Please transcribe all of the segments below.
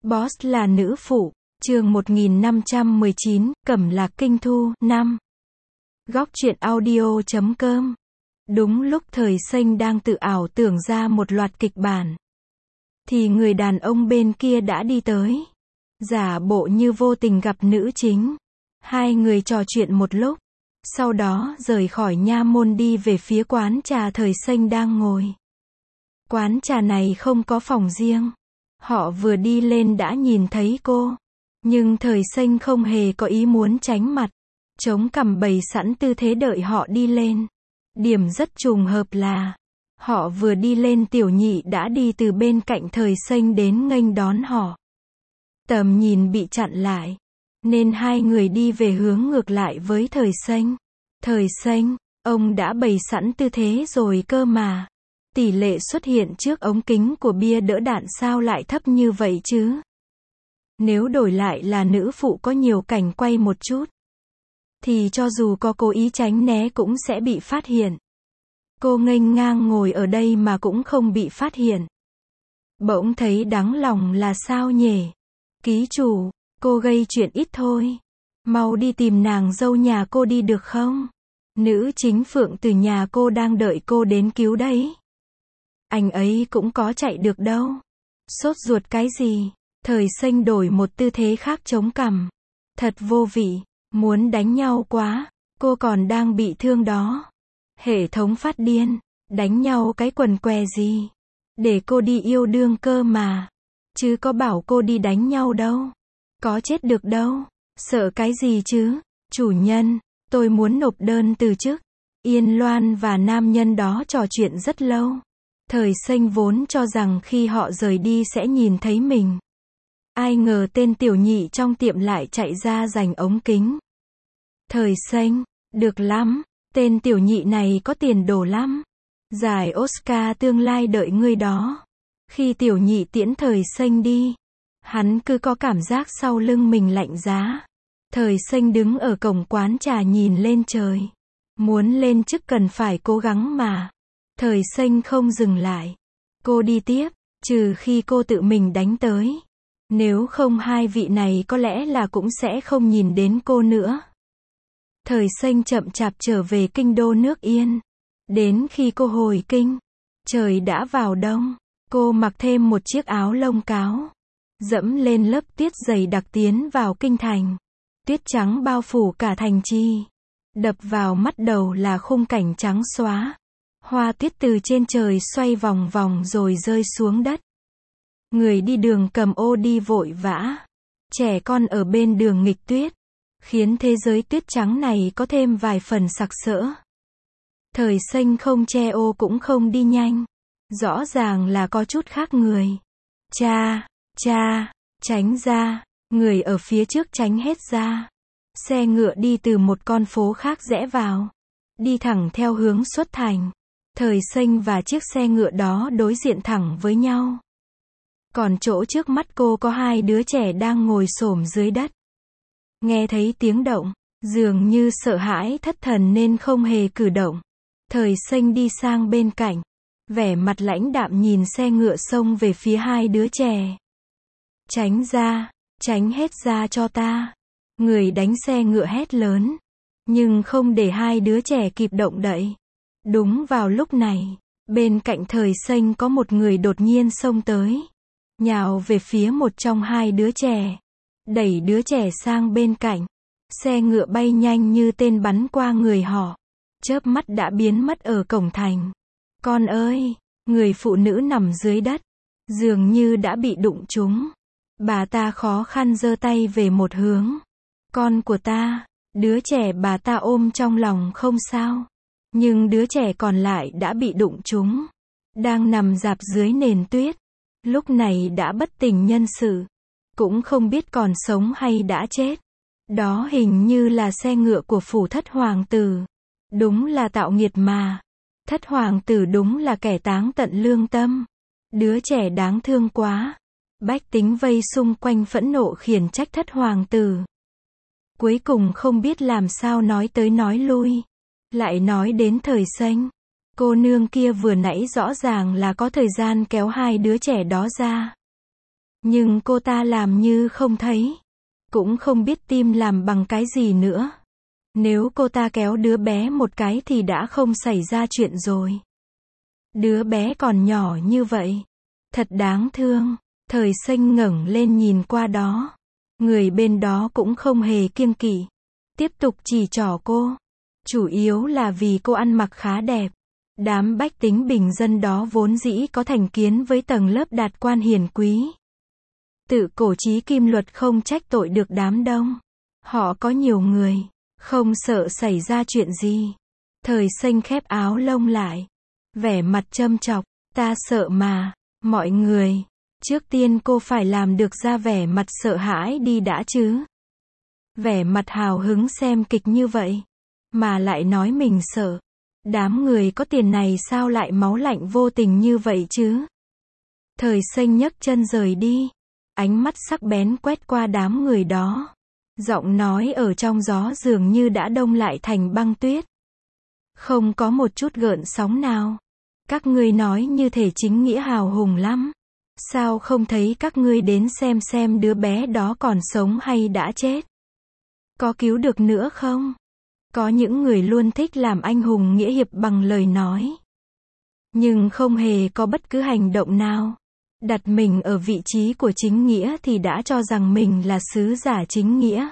Boss là nữ phụ, chương 1519, Cẩm Lạc Kinh Thu, 5. Góc truyện audio.com. Đúng lúc Thời Xanh đang tự ảo tưởng ra một loạt kịch bản, thì người đàn ông bên kia đã đi tới, giả bộ như vô tình gặp nữ chính. Hai người trò chuyện một lúc, sau đó rời khỏi nha môn đi về phía quán trà Thời Xanh đang ngồi. Quán trà này không có phòng riêng. Họ vừa đi lên đã nhìn thấy cô, nhưng Thời Xanh không hề có ý muốn tránh mặt, chống cằm bày sẵn tư thế đợi họ đi lên. Điểm rất trùng hợp là, họ vừa đi lên Tiểu Nhị đã đi từ bên cạnh Thời Xanh đến nghênh đón họ. Tầm nhìn bị chặn lại, nên hai người đi về hướng ngược lại với Thời Xanh. Thời Xanh, ông đã bày sẵn tư thế rồi cơ mà. Tỷ lệ xuất hiện trước ống kính của bia đỡ đạn sao lại thấp như vậy chứ? Nếu đổi lại là nữ phụ có nhiều cảnh quay một chút, thì cho dù có cố ý tránh né cũng sẽ bị phát hiện. Cô nghênh ngang ngồi ở đây mà cũng không bị phát hiện. Bỗng thấy đắng lòng là sao nhỉ? Ký chủ, cô gây chuyện ít thôi. Mau đi tìm nàng dâu nhà cô đi được không? Nữ chính Phượng từ nhà cô đang đợi cô đến cứu đấy. Anh ấy cũng có chạy được đâu. Sốt ruột cái gì? Thời Xanh đổi một tư thế khác chống cằm. Thật vô vị, muốn đánh nhau quá, cô còn đang bị thương đó. Hệ thống phát điên, đánh nhau cái quần què gì? Để cô đi yêu đương cơ mà. Chứ có bảo cô đi đánh nhau đâu. Có chết được đâu. Sợ cái gì chứ? Chủ nhân, tôi muốn nộp đơn từ chức. Yên Loan và nam nhân đó trò chuyện rất lâu. Thời Xanh vốn cho rằng khi họ rời đi sẽ nhìn thấy mình. Ai ngờ tên Tiểu Nhị trong tiệm lại chạy ra giành ống kính. Thời Xanh, được lắm, tên Tiểu Nhị này có tiền đồ lắm. Giải Oscar tương lai đợi ngươi đó. Khi Tiểu Nhị tiễn Thời Xanh đi, hắn cứ có cảm giác sau lưng mình lạnh giá. Thời Xanh đứng ở cổng quán trà nhìn lên trời. Muốn lên chức cần phải cố gắng mà. Thời Xanh không dừng lại. Cô đi tiếp, trừ khi cô tự mình đánh tới. Nếu không hai vị này có lẽ là cũng sẽ không nhìn đến cô nữa. Thời Xanh chậm chạp trở về kinh đô nước Yên. Đến khi cô hồi kinh, trời đã vào đông. Cô mặc thêm một chiếc áo lông cáo, dẫm lên lớp tuyết dày đặc tiến vào kinh thành. Tuyết trắng bao phủ cả thành trì. Đập vào mắt đầu là khung cảnh trắng xóa. Hoa tuyết từ trên trời xoay vòng vòng rồi rơi xuống đất. Người đi đường cầm ô đi vội vã. Trẻ con ở bên đường nghịch tuyết, khiến thế giới tuyết trắng này có thêm vài phần sặc sỡ. Thời Xanh không che ô cũng không đi nhanh. Rõ ràng là có chút khác người. Cha, tránh ra. Người ở phía trước tránh hết ra. Xe ngựa đi từ một con phố khác rẽ vào. Đi thẳng theo hướng xuất thành. Thời Xanh và chiếc xe ngựa đó đối diện thẳng với nhau. Còn chỗ trước mắt cô có hai đứa trẻ đang ngồi xổm dưới đất. Nghe thấy tiếng động, dường như sợ hãi thất thần nên không hề cử động. Thời Xanh đi sang bên cạnh, vẻ mặt lãnh đạm nhìn xe ngựa xông về phía hai đứa trẻ. Tránh ra, tránh hết ra cho ta. Người đánh xe ngựa hét lớn, nhưng không để hai đứa trẻ kịp động đậy. Đúng vào lúc này, bên cạnh Thời Xanh có một người đột nhiên xông tới, nhào về phía một trong hai đứa trẻ, đẩy đứa trẻ sang bên cạnh. Xe ngựa bay nhanh như tên bắn qua người họ, chớp mắt đã biến mất ở cổng thành. Con ơi, người phụ nữ nằm dưới đất, dường như đã bị đụng trúng. Bà ta khó khăn giơ tay về một hướng. Con của ta, đứa trẻ bà ta ôm trong lòng không sao. Nhưng đứa trẻ còn lại đã bị đụng trúng, đang nằm rạp dưới nền tuyết. Lúc này đã bất tỉnh nhân sự, cũng không biết còn sống hay đã chết. Đó hình như là xe ngựa của phủ thất hoàng tử. Đúng là tạo nghiệt mà. Thất hoàng tử đúng là kẻ táng tận lương tâm. Đứa trẻ đáng thương quá. Bách tính vây xung quanh phẫn nộ khiển trách thất hoàng tử. Cuối cùng không biết làm sao nói tới nói lui. Lại nói đến Thời Xanh. Cô nương kia vừa nãy rõ ràng là có thời gian kéo hai đứa trẻ đó ra. Nhưng cô ta làm như không thấy. Cũng không biết tim làm bằng cái gì nữa. Nếu cô ta kéo đứa bé một cái thì đã không xảy ra chuyện rồi. Đứa bé còn nhỏ như vậy. Thật đáng thương. Thời Xanh ngẩng lên nhìn qua đó. Người bên đó cũng không hề kiêng kỵ. Tiếp tục chỉ trỏ cô. Chủ yếu là vì cô ăn mặc khá đẹp. Đám bách tính bình dân đó vốn dĩ có thành kiến với tầng lớp đạt quan hiền quý. Tự cổ chí kim luật không trách tội được đám đông. Họ có nhiều người. Không sợ xảy ra chuyện gì. Thời Xanh khép áo lông lại. Vẻ mặt châm chọc. Ta sợ mà. Mọi người. Trước tiên cô phải làm được ra vẻ mặt sợ hãi đi đã chứ. Vẻ mặt hào hứng xem kịch như vậy. Mà lại nói mình sợ. Đám người có tiền này sao lại máu lạnh vô tình như vậy chứ. Thời Xanh nhấc chân rời đi. Ánh mắt sắc bén quét qua đám người đó. Giọng nói ở trong gió dường như đã đông lại thành băng tuyết. Không có một chút gợn sóng nào. Các ngươi nói như thể chính nghĩa hào hùng lắm. Sao không thấy các ngươi đến xem đứa bé đó còn sống hay đã chết? Có cứu được nữa không? Có những người luôn thích làm anh hùng nghĩa hiệp bằng lời nói. Nhưng không hề có bất cứ hành động nào. Đặt mình ở vị trí của chính nghĩa thì đã cho rằng mình là sứ giả chính nghĩa.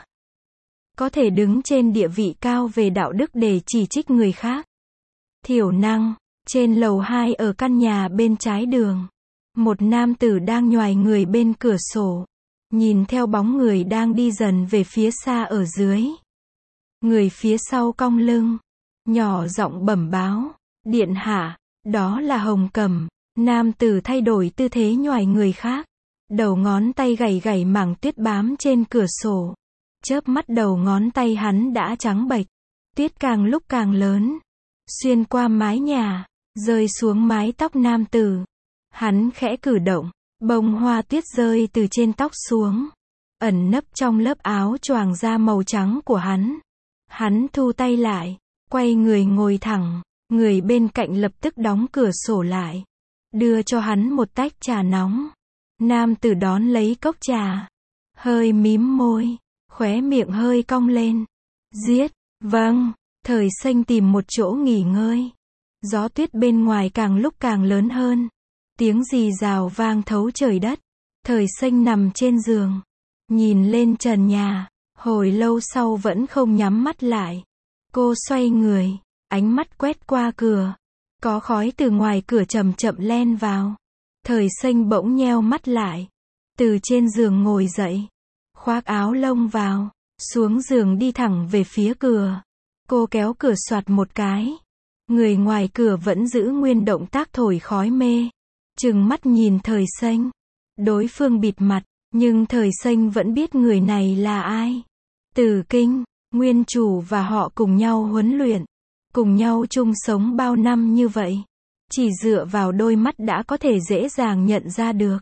Có thể đứng trên địa vị cao về đạo đức để chỉ trích người khác. Thiểu năng, trên lầu 2 ở căn nhà bên trái đường. Một nam tử đang nhoài người bên cửa sổ. Nhìn theo bóng người đang đi dần về phía xa ở dưới. Người phía sau cong lưng. Nhỏ giọng bẩm báo. Điện hạ, đó là Hồng Cẩm. Nam tử thay đổi tư thế nhoài người khác. Đầu ngón tay gảy gảy mảng tuyết bám trên cửa sổ. Chớp mắt đầu ngón tay hắn đã trắng bệch. Tuyết càng lúc càng lớn. Xuyên qua mái nhà. Rơi xuống mái tóc nam tử. Hắn khẽ cử động. Bông hoa tuyết rơi từ trên tóc xuống. Ẩn nấp trong lớp áo choàng da màu trắng của hắn. Hắn thu tay lại. Quay người ngồi thẳng. Người bên cạnh lập tức đóng cửa sổ lại. Đưa cho hắn một tách trà nóng. Nam tử đón lấy cốc trà. Hơi mím môi. Khóe miệng hơi cong lên. Giết. Vâng. Thời Xanh tìm một chỗ nghỉ ngơi. Gió tuyết bên ngoài càng lúc càng lớn hơn. Tiếng rì rào vang thấu trời đất. Thời Xanh nằm trên giường. Nhìn lên trần nhà. Hồi lâu sau vẫn không nhắm mắt lại. Cô xoay người. Ánh mắt quét qua cửa. Có khói từ ngoài cửa chậm chậm len vào. Thời Xanh bỗng nheo mắt lại. Từ trên giường ngồi dậy. Khoác áo lông vào. Xuống giường đi thẳng về phía cửa. Cô kéo cửa soạt một cái. Người ngoài cửa vẫn giữ nguyên động tác thổi khói mê. Trừng mắt nhìn Thời Xanh. Đối phương bịt mặt. Nhưng Thời Xanh vẫn biết người này là ai. Từ Kinh. Nguyên chủ và họ cùng nhau huấn luyện. Cùng nhau chung sống bao năm như vậy. Chỉ dựa vào đôi mắt đã có thể dễ dàng nhận ra được.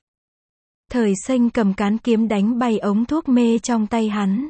Thời Xanh cầm cán kiếm đánh bay ống thuốc mê trong tay hắn.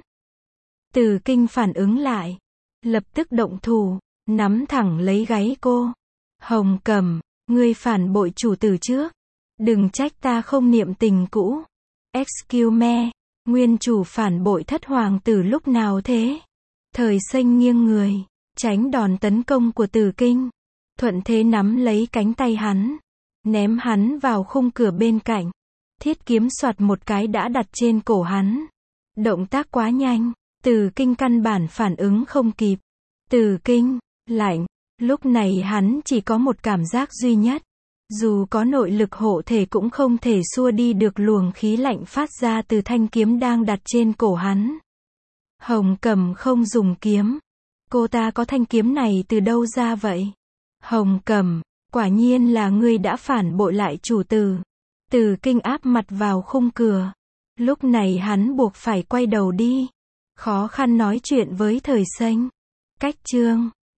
Từ Kinh phản ứng lại. Lập tức động thủ. Nắm thẳng lấy gáy cô. Hồng Cẩm, ngươi phản bội chủ tử trước. Đừng trách ta không niệm tình cũ. Excuse me. Nguyên chủ phản bội thất hoàng tử lúc nào thế? Thời Xanh nghiêng người. Tránh đòn tấn công của Từ Kinh. Thuận thế nắm lấy cánh tay hắn. Ném hắn vào khung cửa bên cạnh. Thiết kiếm soạt một cái đã đặt trên cổ hắn. Động tác quá nhanh. Từ Kinh căn bản phản ứng không kịp. Từ Kinh, lạnh. Lúc này hắn chỉ có một cảm giác duy nhất. Dù có nội lực hộ thể cũng không thể xua đi được luồng khí lạnh phát ra từ thanh kiếm đang đặt trên cổ hắn. Hồng Cẩm không dùng kiếm. Cô ta có thanh kiếm này từ đâu ra vậy? Hồng Cẩm, quả nhiên là ngươi đã phản bội lại chủ tử. Từ Kinh áp mặt vào khung cửa. Lúc này hắn buộc phải quay đầu đi. Khó khăn nói chuyện với Thời Xanh. Cách chương